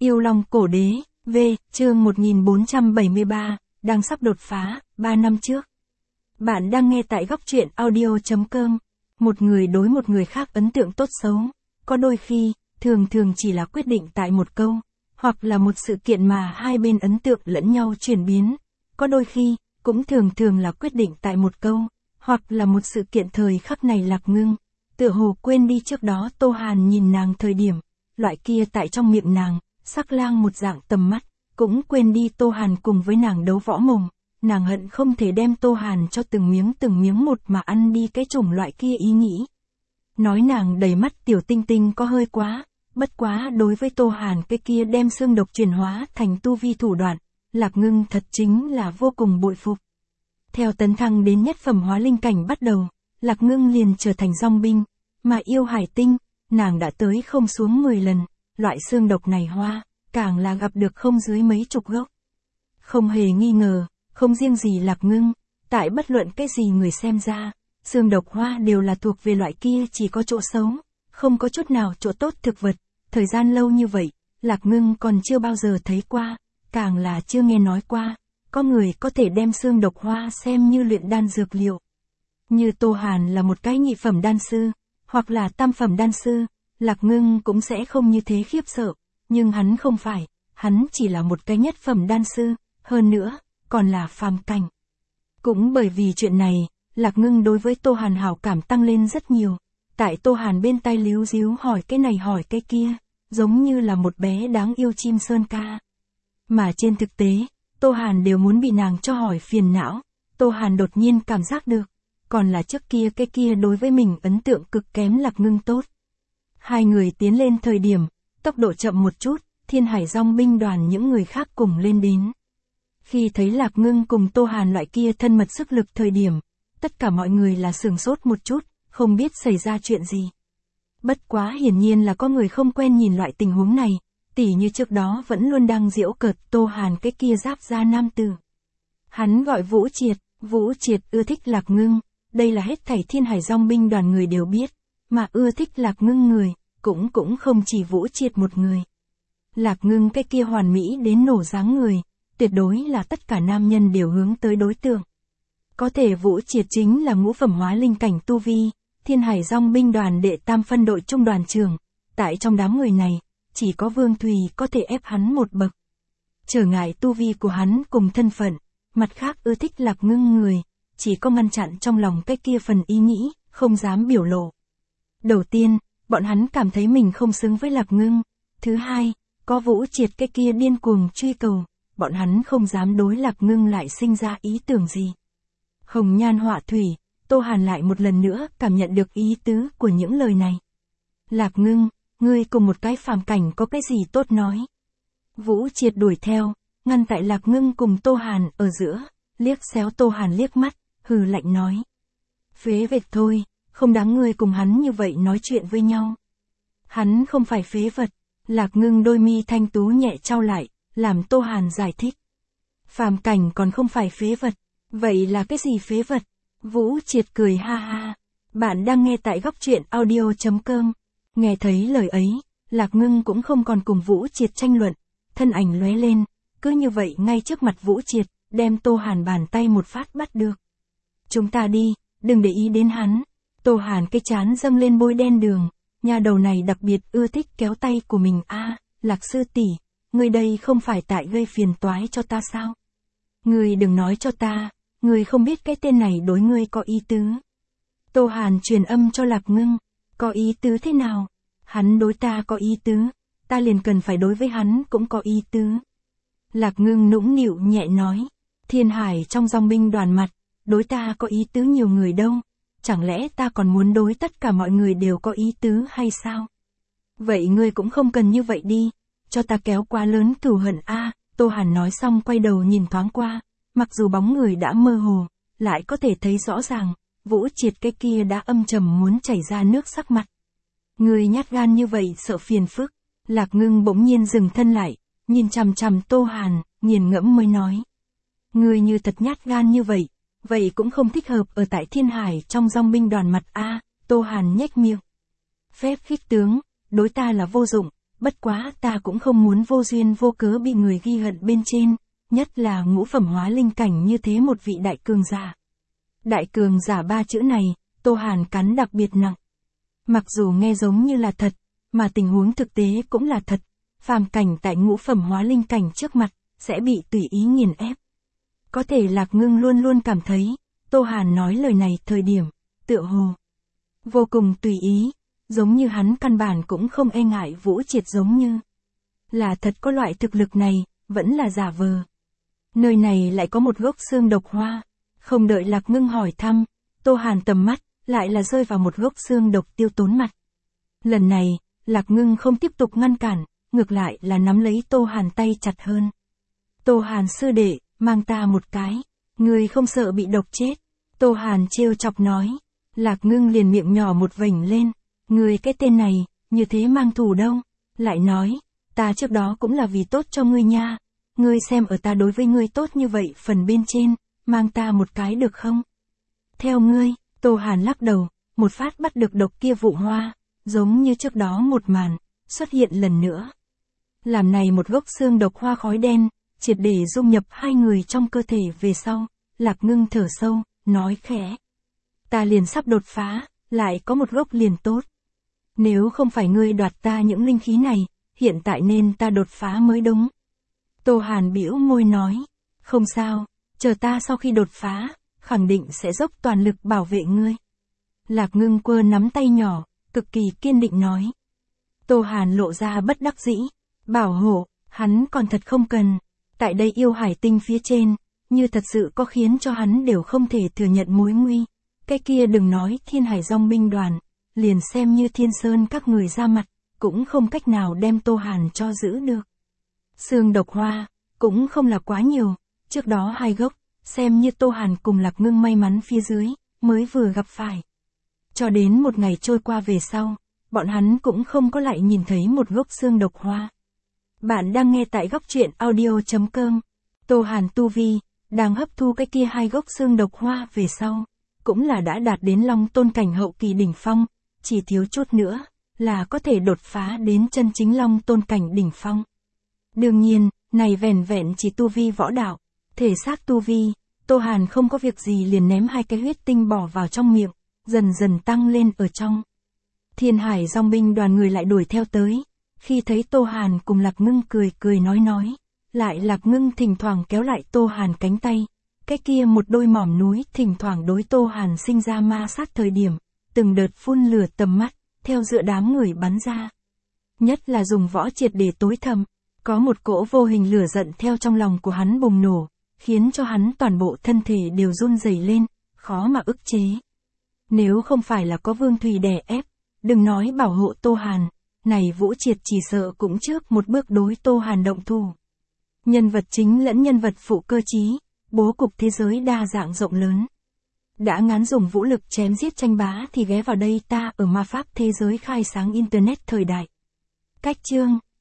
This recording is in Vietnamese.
Yêu Long Cổ Đế, V, chương 1473, đang sắp đột phá, 3 năm trước. Bạn đang nghe tại góc truyện audio.com. Một người đối một người khác ấn tượng tốt xấu, có đôi khi, thường chỉ là quyết định tại một câu, hoặc là một sự kiện mà hai bên ấn tượng lẫn nhau chuyển biến. Có đôi khi, cũng thường là quyết định tại một câu, hoặc là một sự kiện thời khắc này Lạc Ngưng. Tựa hồ quên đi trước đó Tô Hàn nhìn nàng thời điểm, loại kia tại trong miệng nàng, sắc lang một dạng tầm mắt, cũng quên đi Tô Hàn cùng với nàng đấu võ mồm, nàng hận không thể đem Tô Hàn cho từng miếng một mà ăn đi cái chủng loại kia ý nghĩ. Nói nàng đầy mắt tiểu tinh tinh có hơi quá, bất quá đối với Tô Hàn cái kia đem xương độc chuyển hóa thành tu vi thủ đoạn, Lạc Ngưng thật chính là vô cùng bội phục. Theo tấn thăng đến nhất phẩm hóa linh cảnh bắt đầu, Lạc Ngưng liền trở thành dòng binh, mà yêu hải tinh, nàng đã tới không xuống 10 lần, loại xương độc này hoa, càng là gặp được không dưới mấy chục gốc. Không hề nghi ngờ, không riêng gì Lạc Ngưng, tại bất luận cái gì người xem ra, xương độc hoa đều là thuộc về loại kia chỉ có chỗ xấu, không có chút nào chỗ tốt thực vật. Thời gian lâu như vậy, Lạc Ngưng còn chưa bao giờ thấy qua, càng là chưa nghe nói qua, có người có thể đem xương độc hoa xem như luyện đan dược liệu. Như Tô Hàn là một cái nhị phẩm đan sư, hoặc là tam phẩm đan sư, Lạc Ngưng cũng sẽ không như thế khiếp sợ, nhưng hắn không phải, hắn chỉ là một cái nhất phẩm đan sư, hơn nữa, còn là phàm cảnh. Cũng bởi vì chuyện này, Lạc Ngưng đối với Tô Hàn hảo cảm tăng lên rất nhiều, tại Tô Hàn bên tai líu díu hỏi cái này hỏi cái kia, giống như là một bé đáng yêu chim sơn ca. Mà trên thực tế, Tô Hàn đều muốn bị nàng cho hỏi phiền não, Tô Hàn đột nhiên cảm giác được, còn là trước kia cái kia đối với mình ấn tượng cực kém Lạc Ngưng tốt. Hai người tiến lên thời điểm, tốc độ chậm một chút, Thiên Hải Dòng binh đoàn những người khác cùng lên đến. Khi thấy Lạc Ngưng cùng Tô Hàn loại kia thân mật sức lực thời điểm, tất cả mọi người là sửng sốt một chút, không biết xảy ra chuyện gì. Bất quá hiển nhiên là có người không quen nhìn loại tình huống này, tỉ như trước đó vẫn luôn đang giễu cợt Tô Hàn cái kia giáp da nam tử. Hắn gọi Vũ Triệt ưa thích Lạc Ngưng, đây là hết thảy Thiên Hải Dòng binh đoàn người đều biết, mà ưa thích Lạc Ngưng người, cũng không chỉ Vũ Triệt một người. Lạc Ngưng cái kia hoàn mỹ đến nổ dáng người, tuyệt đối là tất cả nam nhân đều hướng tới đối tượng. Có thể Vũ Triệt chính là ngũ phẩm hóa linh cảnh tu vi, Thiên Hải Dòng binh đoàn đệ tam phân đội trung đoàn trưởng, tại trong đám người này, chỉ có Vương Thùy có thể ép hắn một bậc. Trở ngại tu vi của hắn cùng thân phận, mặt khác ưa thích Lạc Ngưng người, chỉ có ngăn chặn trong lòng cái kia phần ý nghĩ, không dám biểu lộ. Đầu tiên, bọn hắn cảm thấy mình không xứng với Lạc Ngưng. Thứ hai, có Vũ Triệt cái kia điên cuồng truy cầu, bọn hắn không dám đối Lạc Ngưng lại sinh ra ý tưởng gì. Hồng nhan họa thủy, Tô Hàn lại một lần nữa cảm nhận được ý tứ của những lời này. Lạc Ngưng, ngươi cùng một cái phàm cảnh có cái gì tốt nói. Vũ Triệt đuổi theo, ngăn tại Lạc Ngưng cùng Tô Hàn ở giữa, liếc xéo Tô Hàn liếc mắt, hừ lạnh nói. Phế vật thôi, không đáng ngươi cùng hắn như vậy nói chuyện với nhau. Hắn không phải phế vật. Lạc Ngưng đôi mi thanh tú nhẹ trao lại, làm Tô Hàn giải thích. Phàm cảnh còn không phải phế vật, vậy là cái gì phế vật? Vũ Triệt cười ha ha. Bạn đang nghe tại góc truyện audio.com. Nghe thấy lời ấy, Lạc Ngưng cũng không còn cùng Vũ Triệt tranh luận, thân ảnh lóe lên, cứ như vậy ngay trước mặt Vũ Triệt, đem Tô Hàn bàn tay một phát bắt được. Chúng ta đi, đừng để ý đến hắn. Tô Hàn cái trán dâng lên bôi đen đường, nhà đầu này đặc biệt ưa thích kéo tay của mình a. Lạc sư tỷ, ngươi đây không phải tại gây phiền toái cho ta sao? Ngươi đừng nói cho ta, ngươi không biết cái tên này đối ngươi có ý tứ. Tô Hàn truyền âm cho Lạc Ngưng, có ý tứ thế nào? Hắn đối ta có ý tứ, ta liền cần phải đối với hắn cũng có ý tứ. Lạc Ngưng nũng nịu nhẹ nói, Thiên Hải trong dòng binh đoàn mặt, đối ta có ý tứ nhiều người đâu, chẳng lẽ ta còn muốn đối tất cả mọi người đều có ý tứ hay sao? Vậy ngươi cũng không cần như vậy đi, cho ta kéo quá lớn cửu hận a. Tô Hàn nói xong quay đầu nhìn thoáng qua, mặc dù bóng người đã mơ hồ, lại có thể thấy rõ ràng, Vũ Triệt cái kia đã âm trầm muốn chảy ra nước sắc mặt. Ngươi nhát gan như vậy sợ phiền phức. Lạc Ngưng bỗng nhiên dừng thân lại, nhìn chằm chằm Tô Hàn, nghiền ngẫm mới nói. Ngươi như thật nhát gan như vậy cũng không thích hợp ở tại Thiên Hải trong dòng binh đoàn mặt a. Tô Hàn nhếch miệng. Phép khích tướng, đối ta là vô dụng, bất quá ta cũng không muốn vô duyên vô cớ bị người ghi hận bên trên, nhất là ngũ phẩm hóa linh cảnh như thế một vị đại cường giả. Đại cường giả 3 chữ này, Tô Hàn cắn đặc biệt nặng. Mặc dù nghe giống như là thật, mà tình huống thực tế cũng là thật, phàm cảnh tại ngũ phẩm hóa linh cảnh trước mặt, sẽ bị tùy ý nghiền ép. Có thể Lạc Ngưng luôn luôn cảm thấy, Tô Hàn nói lời này thời điểm, tựa hồ vô cùng tùy ý, giống như hắn căn bản cũng không e ngại Vũ Triệt, giống như là thật có loại thực lực này, vẫn là giả vờ. Nơi này lại có một gốc xương độc hoa, không đợi Lạc Ngưng hỏi thăm, Tô Hàn tầm mắt lại là rơi vào một gốc xương độc tiêu tốn mặt. Lần này, Lạc Ngưng không tiếp tục ngăn cản, ngược lại là nắm lấy Tô Hàn tay chặt hơn. Tô Hàn sư đệ, mang ta một cái, ngươi không sợ bị độc chết. Tô Hàn trêu chọc nói. Lạc Ngưng liền miệng nhỏ một vểnh lên, ngươi cái tên này, như thế mang thù đâu. Lại nói, ta trước đó cũng là vì tốt cho ngươi nha, ngươi xem ở ta đối với ngươi tốt như vậy phần bên trên, mang ta một cái được không? Theo ngươi, Tô Hàn lắc đầu, một phát bắt được độc kia vụ hoa, giống như trước đó một màn, xuất hiện lần nữa. Làm này một gốc xương độc hoa khói đen, triệt để dung nhập hai người trong cơ thể về sau, Lạc Ngưng thở sâu, nói khẽ. Ta liền sắp đột phá, lại có một gốc liền tốt. Nếu không phải ngươi đoạt ta những linh khí này, hiện tại nên ta đột phá mới đúng. Tô Hàn bĩu môi nói, không sao, chờ ta sau khi đột phá, khẳng định sẽ dốc toàn lực bảo vệ ngươi. Lạc Ngưng quơ nắm tay nhỏ, cực kỳ kiên định nói. Tô Hàn lộ ra bất đắc dĩ, bảo hộ, hắn còn thật không cần. Tại đây yêu hải tinh phía trên, như thật sự có khiến cho hắn đều không thể thừa nhận mối nguy. Cái kia đừng nói Thiên Hải Dòng binh đoàn, liền xem như Thiên Sơn các người ra mặt, cũng không cách nào đem Tô Hàn cho giữ được. Xương độc hoa, cũng không là quá nhiều, trước đó 2 gốc, xem như Tô Hàn cùng Lạc Ngưng may mắn phía dưới, mới vừa gặp phải. Cho đến một ngày trôi qua về sau, bọn hắn cũng không có lại nhìn thấy một gốc xương độc hoa. Bạn đang nghe tại góc truyện audio.com. Tô Hàn tu vi, đang hấp thu cái kia 2 gốc xương độc hoa về sau, cũng là đã đạt đến Long Tôn cảnh hậu kỳ đỉnh phong, chỉ thiếu chút nữa, là có thể đột phá đến chân chính Long Tôn cảnh đỉnh phong. Đương nhiên, này vẻn vẹn chỉ tu vi võ đạo, thể xác tu vi, Tô Hàn không có việc gì liền ném 2 cái huyết tinh bỏ vào trong miệng, dần dần tăng lên ở trong. Thiên Hải Dòng binh đoàn người lại đuổi theo tới, khi thấy Tô Hàn cùng Lạc Ngưng cười cười nói, lại Lạc Ngưng thỉnh thoảng kéo lại Tô Hàn cánh tay, cái kia một đôi mỏm núi thỉnh thoảng đối Tô Hàn sinh ra ma sát thời điểm, từng đợt phun lửa tầm mắt, theo giữa đám người bắn ra. Nhất là dùng Võ Triệt để tối thầm, có một cỗ vô hình lửa giận theo trong lòng của hắn bùng nổ, khiến cho hắn toàn bộ thân thể đều run rẩy lên, khó mà ức chế. Nếu không phải là có Vương Thùy đè ép, đừng nói bảo hộ Tô Hàn, này Vũ Triệt chỉ sợ cũng trước một bước đối Tô Hàn động thủ. Nhân vật chính lẫn nhân vật phụ cơ trí, bố cục thế giới đa dạng rộng lớn. Đã ngán dùng vũ lực chém giết tranh bá thì ghé vào đây ta ở ma pháp thế giới khai sáng Internet thời đại. Cách chương